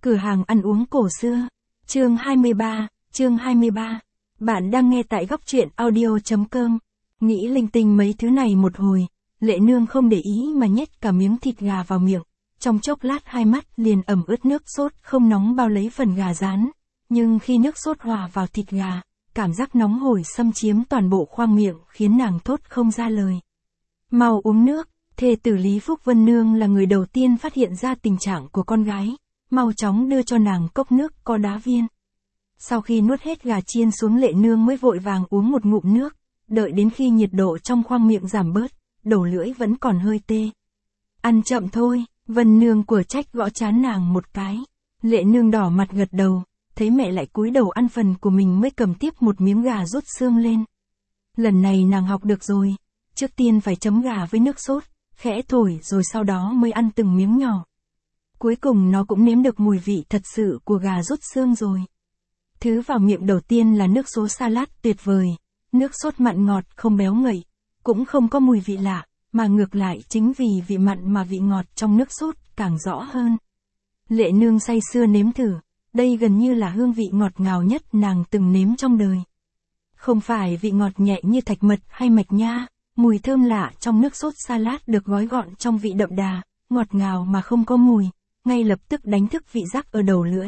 Cửa hàng ăn uống cổ xưa. Chương 23. Bạn đang nghe tại góc truyện audio.com. Nghĩ linh tinh mấy thứ này một hồi, Lệ Nương không để ý mà nhét cả miếng thịt gà vào miệng. Trong chốc lát hai mắt liền ẩm ướt nước sốt không nóng bao lấy phần gà rán. Nhưng khi nước sốt hòa vào thịt gà, cảm giác nóng hổi xâm chiếm toàn bộ khoang miệng khiến nàng thốt không ra lời. Mau uống nước. Thê tử Lý Phúc Vân Nương là người đầu tiên phát hiện ra tình trạng của con gái, mau chóng đưa cho nàng cốc nước có đá viên. Sau khi nuốt hết gà chiên xuống, Lệ Nương mới vội vàng uống một ngụm nước, đợi đến khi nhiệt độ trong khoang miệng giảm bớt, đầu lưỡi vẫn còn hơi tê. Ăn chậm thôi, Vân Nương của trách gõ trán nàng một cái. Lệ Nương đỏ mặt gật đầu, thấy mẹ lại cúi đầu ăn phần của mình mới cầm tiếp một miếng gà rút xương lên. Lần này nàng học được rồi, trước tiên phải chấm gà với nước sốt, khẽ thổi rồi sau đó mới ăn từng miếng nhỏ. Cuối cùng nó cũng nếm được mùi vị thật sự của gà rút xương rồi. Thứ vào miệng đầu tiên là nước sốt salad tuyệt vời, nước sốt mặn ngọt không béo ngậy, cũng không có mùi vị lạ, mà ngược lại chính vì vị mặn mà vị ngọt trong nước sốt càng rõ hơn. Lệ Nương say sưa nếm thử, đây gần như là hương vị ngọt ngào nhất nàng từng nếm trong đời. Không phải vị ngọt nhẹ như thạch mật hay mạch nha. Mùi thơm lạ trong nước sốt salad được gói gọn trong vị đậm đà, ngọt ngào mà không có mùi, ngay lập tức đánh thức vị giác ở đầu lưỡi.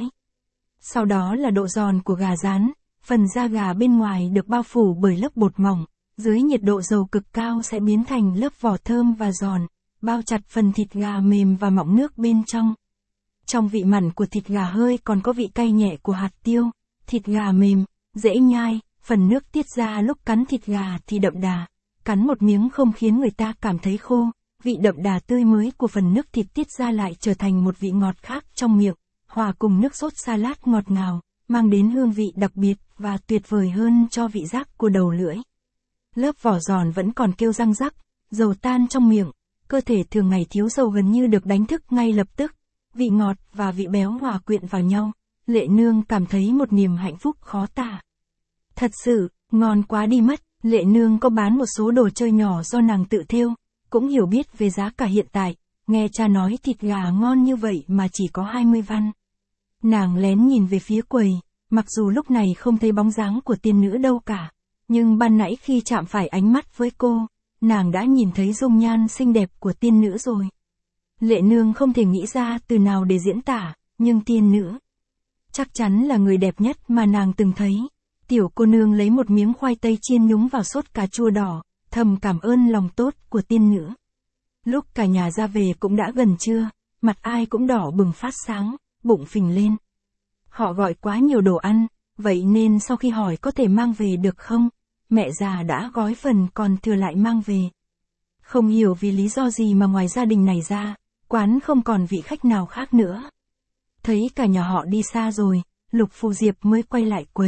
Sau đó là độ giòn của gà rán, phần da gà bên ngoài được bao phủ bởi lớp bột mỏng, dưới nhiệt độ dầu cực cao sẽ biến thành lớp vỏ thơm và giòn, bao chặt phần thịt gà mềm và mọng nước bên trong. Trong vị mặn của thịt gà hơi còn có vị cay nhẹ của hạt tiêu, thịt gà mềm, dễ nhai, phần nước tiết ra lúc cắn thịt gà thì đậm đà. Cắn một miếng không khiến người ta cảm thấy khô, vị đậm đà tươi mới của phần nước thịt tiết ra lại trở thành một vị ngọt khác trong miệng, hòa cùng nước sốt salad ngọt ngào, mang đến hương vị đặc biệt và tuyệt vời hơn cho vị giác của đầu lưỡi. Lớp vỏ giòn vẫn còn kêu răng rắc, dầu tan trong miệng, cơ thể thường ngày thiếu dầu gần như được đánh thức ngay lập tức, vị ngọt và vị béo hòa quyện vào nhau, Lệ Nương cảm thấy một niềm hạnh phúc khó tả. Thật sự, ngon quá đi mất. Lệ Nương có bán một số đồ chơi nhỏ do nàng tự thêu, cũng hiểu biết về giá cả hiện tại, nghe cha nói thịt gà ngon như vậy mà chỉ có 20 văn. Nàng lén nhìn về phía quầy, mặc dù lúc này không thấy bóng dáng của tiên nữ đâu cả, nhưng ban nãy khi chạm phải ánh mắt với cô, nàng đã nhìn thấy dung nhan xinh đẹp của tiên nữ rồi. Lệ Nương không thể nghĩ ra từ nào để diễn tả, nhưng tiên nữ chắc chắn là người đẹp nhất mà nàng từng thấy. Tiểu cô nương lấy một miếng khoai tây chiên nhúng vào sốt cà chua đỏ, thầm cảm ơn lòng tốt của tiên nữ. Lúc cả nhà ra về cũng đã gần trưa, mặt ai cũng đỏ bừng phát sáng, bụng phình lên. Họ gọi quá nhiều đồ ăn, vậy nên sau khi hỏi có thể mang về được không, mẹ già đã gói phần còn thừa lại mang về. Không hiểu vì lý do gì mà ngoài gia đình này ra, quán không còn vị khách nào khác nữa. Thấy cả nhà họ đi xa rồi, Lục Phù Diệp mới quay lại quầy.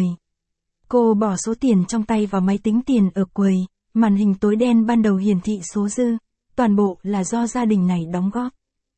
Cô bỏ số tiền trong tay vào máy tính tiền ở quầy, màn hình tối đen ban đầu hiển thị số dư, toàn bộ là do gia đình này đóng góp.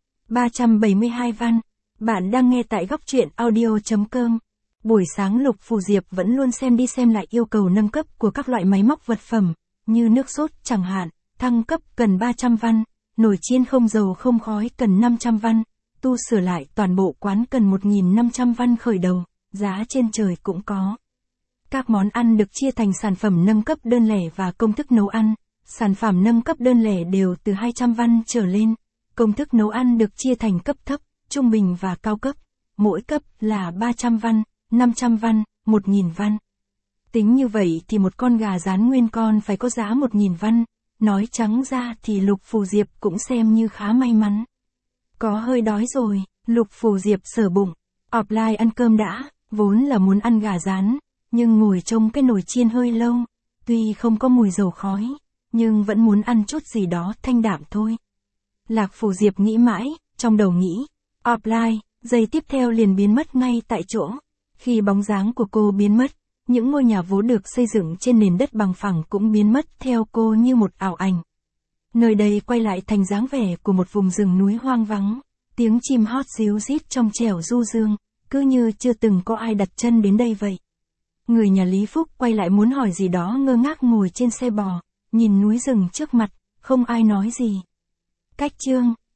372 văn, bạn đang nghe tại góc truyện audio.com. Buổi sáng Lục Phù Diệp vẫn luôn xem đi xem lại yêu cầu nâng cấp của các loại máy móc vật phẩm, như nước sốt chẳng hạn, thăng cấp cần 300 văn, nồi chiên không dầu không khói cần 500 văn, tu sửa lại toàn bộ quán cần 1.500 văn khởi đầu, giá trên trời cũng có. Các món ăn được chia thành sản phẩm nâng cấp đơn lẻ và công thức nấu ăn. Sản phẩm nâng cấp đơn lẻ đều từ 200 văn trở lên. Công thức nấu ăn được chia thành cấp thấp, trung bình và cao cấp. Mỗi cấp là 300 văn, 500 văn, 1.000 văn. Tính như vậy thì một con gà rán nguyên con phải có giá 1.000 văn. Nói trắng ra thì Lục Phù Diệp cũng xem như khá may mắn. Có hơi đói rồi, Lục Phù Diệp sờ bụng. Offline ăn cơm đã, vốn là muốn ăn gà rán. Nhưng ngồi trông cái nồi chiên hơi lâu, tuy không có mùi dầu khói, nhưng vẫn muốn ăn chút gì đó thanh đạm thôi. Lạc Phù Diệp nghĩ mãi, trong đầu nghĩ, offline, giây tiếp theo liền biến mất ngay tại chỗ. Khi bóng dáng của cô biến mất, những ngôi nhà vốn được xây dựng trên nền đất bằng phẳng cũng biến mất theo cô như một ảo ảnh. Nơi đây quay lại thành dáng vẻ của một vùng rừng núi hoang vắng, tiếng chim hót ríu rít trong trẻo du dương, cứ như chưa từng có ai đặt chân đến đây vậy. Người nhà Lý Phúc quay lại muốn hỏi gì đó ngơ ngác ngồi trên xe bò, nhìn núi rừng trước mặt, không ai nói gì. Cách chương